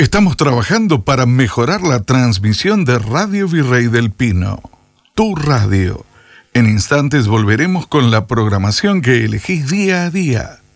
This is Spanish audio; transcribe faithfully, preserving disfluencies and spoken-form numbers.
Estamos trabajando para mejorar la transmisión de Radio Virrey del Pino, tu radio. En instantes volveremos con la programación que elegís día a día.